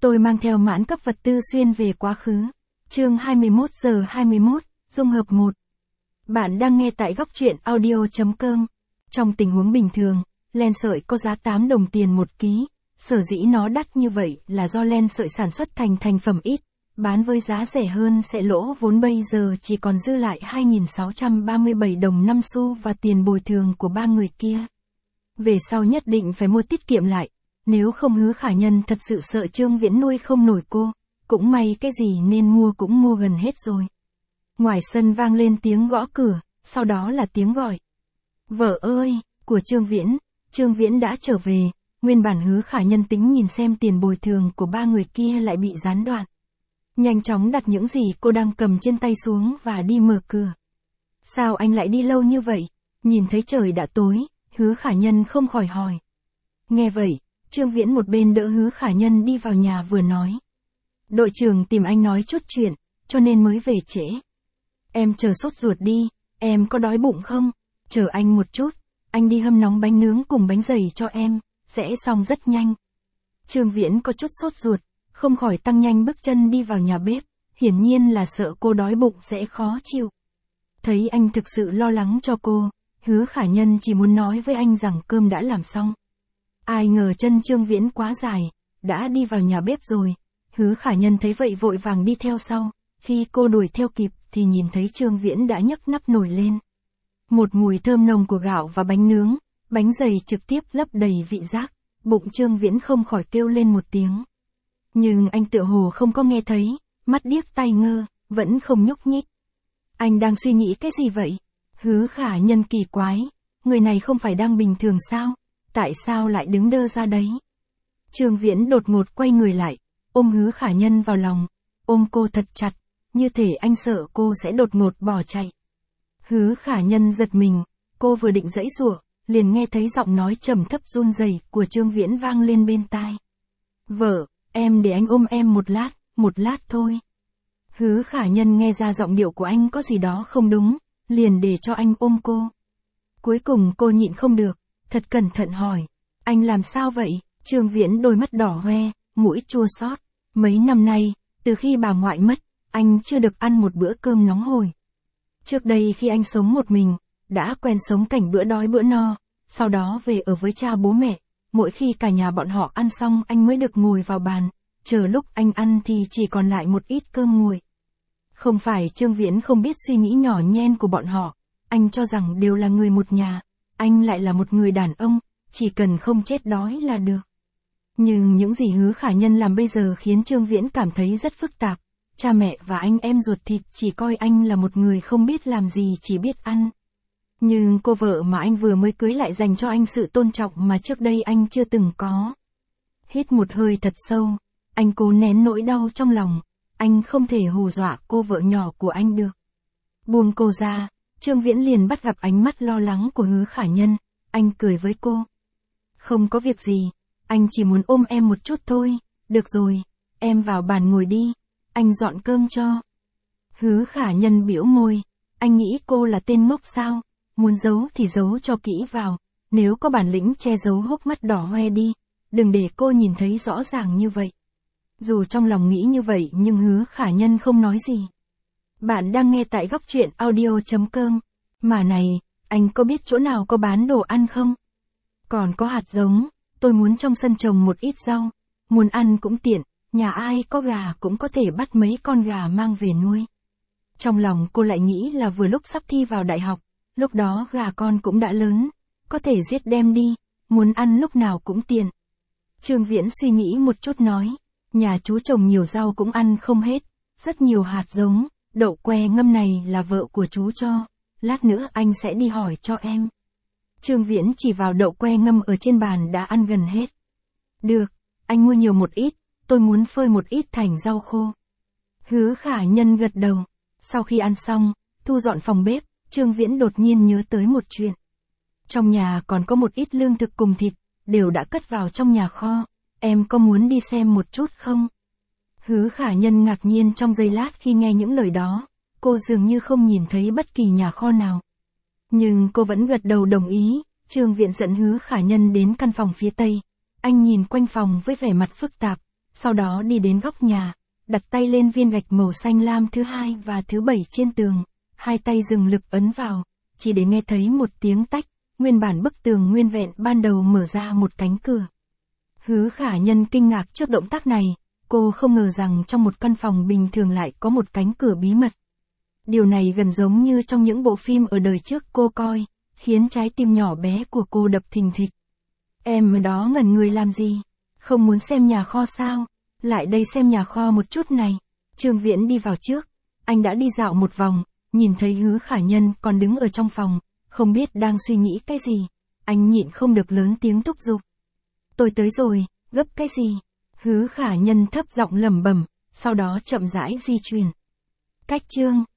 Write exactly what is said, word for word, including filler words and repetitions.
Tôi mang theo mãn cấp vật tư xuyên về quá khứ. Chương hai mươi mốt giờ hai mươi mốt, dung hợp một. Bạn đang nghe tại góc truyện audio chấm com. Trong tình huống bình thường, len sợi có giá tám đồng tiền một ký. Sở dĩ nó đắt như vậy là do len sợi sản xuất thành thành phẩm ít, bán với giá rẻ hơn sẽ lỗ vốn, bây giờ chỉ còn dư lại hai nghìn sáu trăm ba mươi bảy đồng năm xu và tiền bồi thường của ba người kia. Về sau nhất định phải mua tiết kiệm lại, nếu không Hứa Khả Nhân thật sự sợ Trương Viễn nuôi không nổi cô, cũng may cái gì nên mua cũng mua gần hết rồi. Ngoài sân vang lên tiếng gõ cửa, sau đó là tiếng gọi. Vợ ơi, của Trương Viễn, Trương Viễn đã trở về. Nguyên bản Hứa Khả Nhân tính nhìn xem tiền bồi thường của ba người kia lại bị gián đoạn. Nhanh chóng đặt những gì cô đang cầm trên tay xuống và đi mở cửa. Sao anh lại đi lâu như vậy? Nhìn thấy trời đã tối, Hứa Khả Nhân không khỏi hỏi. Nghe vậy, Trương Viễn một bên đỡ Hứa Khả Nhân đi vào nhà vừa nói. Đội trưởng tìm anh nói chút chuyện, cho nên mới về trễ. Em chờ sốt ruột đi, em có đói bụng không? Chờ anh một chút, anh đi hâm nóng bánh nướng cùng bánh dày cho em, sẽ xong rất nhanh. Trương Viễn có chút sốt ruột, không khỏi tăng nhanh bước chân đi vào nhà bếp, hiển nhiên là sợ cô đói bụng sẽ khó chịu. Thấy anh thực sự lo lắng cho cô, Hứa Khả Nhân chỉ muốn nói với anh rằng cơm đã làm xong. Ai ngờ chân Trương Viễn quá dài, đã đi vào nhà bếp rồi. Hứa Khả Nhân thấy vậy vội vàng đi theo sau, khi cô đuổi theo kịp thì nhìn thấy Trương Viễn đã nhấc nắp nồi lên. Một mùi thơm nồng của gạo và bánh nướng, bánh dày trực tiếp lấp đầy vị giác, bụng Trương Viễn không khỏi kêu lên một tiếng. Nhưng anh tựa hồ không có nghe thấy, mắt điếc tai ngơ, vẫn không nhúc nhích. Anh đang suy nghĩ cái gì vậy? Hứa Khả Nhân kỳ quái, người này không phải đang bình thường sao? Tại sao lại đứng đơ ra đấy? Trương Viễn đột ngột quay người lại, ôm Hứa Khả Nhân vào lòng, ôm cô thật chặt, như thể anh sợ cô sẽ đột ngột bỏ chạy. Hứa Khả Nhân giật mình, cô vừa định giãy giụa, liền nghe thấy giọng nói trầm thấp run rẩy của Trương Viễn vang lên bên tai. Vợ, em để anh ôm em một lát, một lát thôi. Hứa Khả Nhân nghe ra giọng điệu của anh có gì đó không đúng, liền để cho anh ôm cô. Cuối cùng cô nhịn không được, thật cẩn thận hỏi, anh làm sao vậy? Trương Viễn đôi mắt đỏ hoe, mũi chua xót. Mấy năm nay, từ khi bà ngoại mất, anh chưa được ăn một bữa cơm nóng hổi. Trước đây khi anh sống một mình, đã quen sống cảnh bữa đói bữa no, sau đó về ở với cha bố mẹ, mỗi khi cả nhà bọn họ ăn xong anh mới được ngồi vào bàn, chờ lúc anh ăn thì chỉ còn lại một ít cơm nguội. Không phải Trương Viễn không biết suy nghĩ nhỏ nhen của bọn họ, anh cho rằng đều là người một nhà, anh lại là một người đàn ông, chỉ cần không chết đói là được. Nhưng những gì Hứa Khả Nhân làm bây giờ khiến Trương Viễn cảm thấy rất phức tạp. Cha mẹ và anh em ruột thịt chỉ coi anh là một người không biết làm gì, chỉ biết ăn. Nhưng cô vợ mà anh vừa mới cưới lại dành cho anh sự tôn trọng mà trước đây anh chưa từng có. Hít một hơi thật sâu, anh cố nén nỗi đau trong lòng, anh không thể hù dọa cô vợ nhỏ của anh được. Buông cô ra, Trương Viễn liền bắt gặp ánh mắt lo lắng của Hứa Khả Nhân, anh cười với cô. Không có việc gì, anh chỉ muốn ôm em một chút thôi, được rồi, em vào bàn ngồi đi, anh dọn cơm cho. Hứa Khả Nhân bĩu môi, anh nghĩ cô là tên ngốc sao, muốn giấu thì giấu cho kỹ vào, nếu có bản lĩnh che giấu hốc mắt đỏ hoe đi, đừng để cô nhìn thấy rõ ràng như vậy. Dù trong lòng nghĩ như vậy nhưng Hứa Khả Nhân không nói gì. Bạn đang nghe tại góc truyện audio chấm com. Mà này, anh có biết chỗ nào có bán đồ ăn không? Còn có hạt giống, tôi muốn trong sân trồng một ít rau, muốn ăn cũng tiện, nhà ai có gà cũng có thể bắt mấy con gà mang về nuôi. Trong lòng cô lại nghĩ là vừa lúc sắp thi vào đại học, lúc đó gà con cũng đã lớn, có thể giết đem đi, muốn ăn lúc nào cũng tiện. Trương Viễn suy nghĩ một chút nói, nhà chú trồng nhiều rau cũng ăn không hết, rất nhiều hạt giống, đậu que ngâm này là vợ của chú cho, lát nữa anh sẽ đi hỏi cho em. Trương Viễn chỉ vào đậu que ngâm ở trên bàn đã ăn gần hết. Được, anh mua nhiều một ít, tôi muốn phơi một ít thành rau khô. Hứa Khả Nhân gật đầu. Sau khi ăn xong, thu dọn phòng bếp, Trương Viễn đột nhiên nhớ tới một chuyện. Trong nhà còn có một ít lương thực cùng thịt, đều đã cất vào trong nhà kho, em có muốn đi xem một chút không? Hứa Khả Nhân ngạc nhiên trong giây lát khi nghe những lời đó, cô dường như không nhìn thấy bất kỳ nhà kho nào. Nhưng cô vẫn gật đầu đồng ý. Trương Viễn dẫn Hứa Khả Nhân đến căn phòng phía tây. Anh nhìn quanh phòng với vẻ mặt phức tạp, sau đó đi đến góc nhà, đặt tay lên viên gạch màu xanh lam thứ hai và thứ bảy trên tường, hai tay dừng lực ấn vào, chỉ để nghe thấy một tiếng tách, nguyên bản bức tường nguyên vẹn ban đầu mở ra một cánh cửa. Hứa Khả Nhân kinh ngạc trước động tác này, cô không ngờ rằng trong một căn phòng bình thường lại có một cánh cửa bí mật. Điều này gần giống như trong những bộ phim ở đời trước cô coi, khiến trái tim nhỏ bé của cô đập thình thịch. Em ở đó ngẩn người làm gì? Không muốn xem nhà kho sao? Lại đây xem nhà kho một chút này. Trương Viễn đi vào trước, anh đã đi dạo một vòng, nhìn thấy Hứa Khả Nhân còn đứng ở trong phòng, không biết đang suy nghĩ cái gì. Anh nhịn không được lớn tiếng thúc giục. Tôi tới rồi, gấp cái gì? Hứa Khả Nhân thấp giọng lẩm bẩm, sau đó chậm rãi di chuyển. Cách chương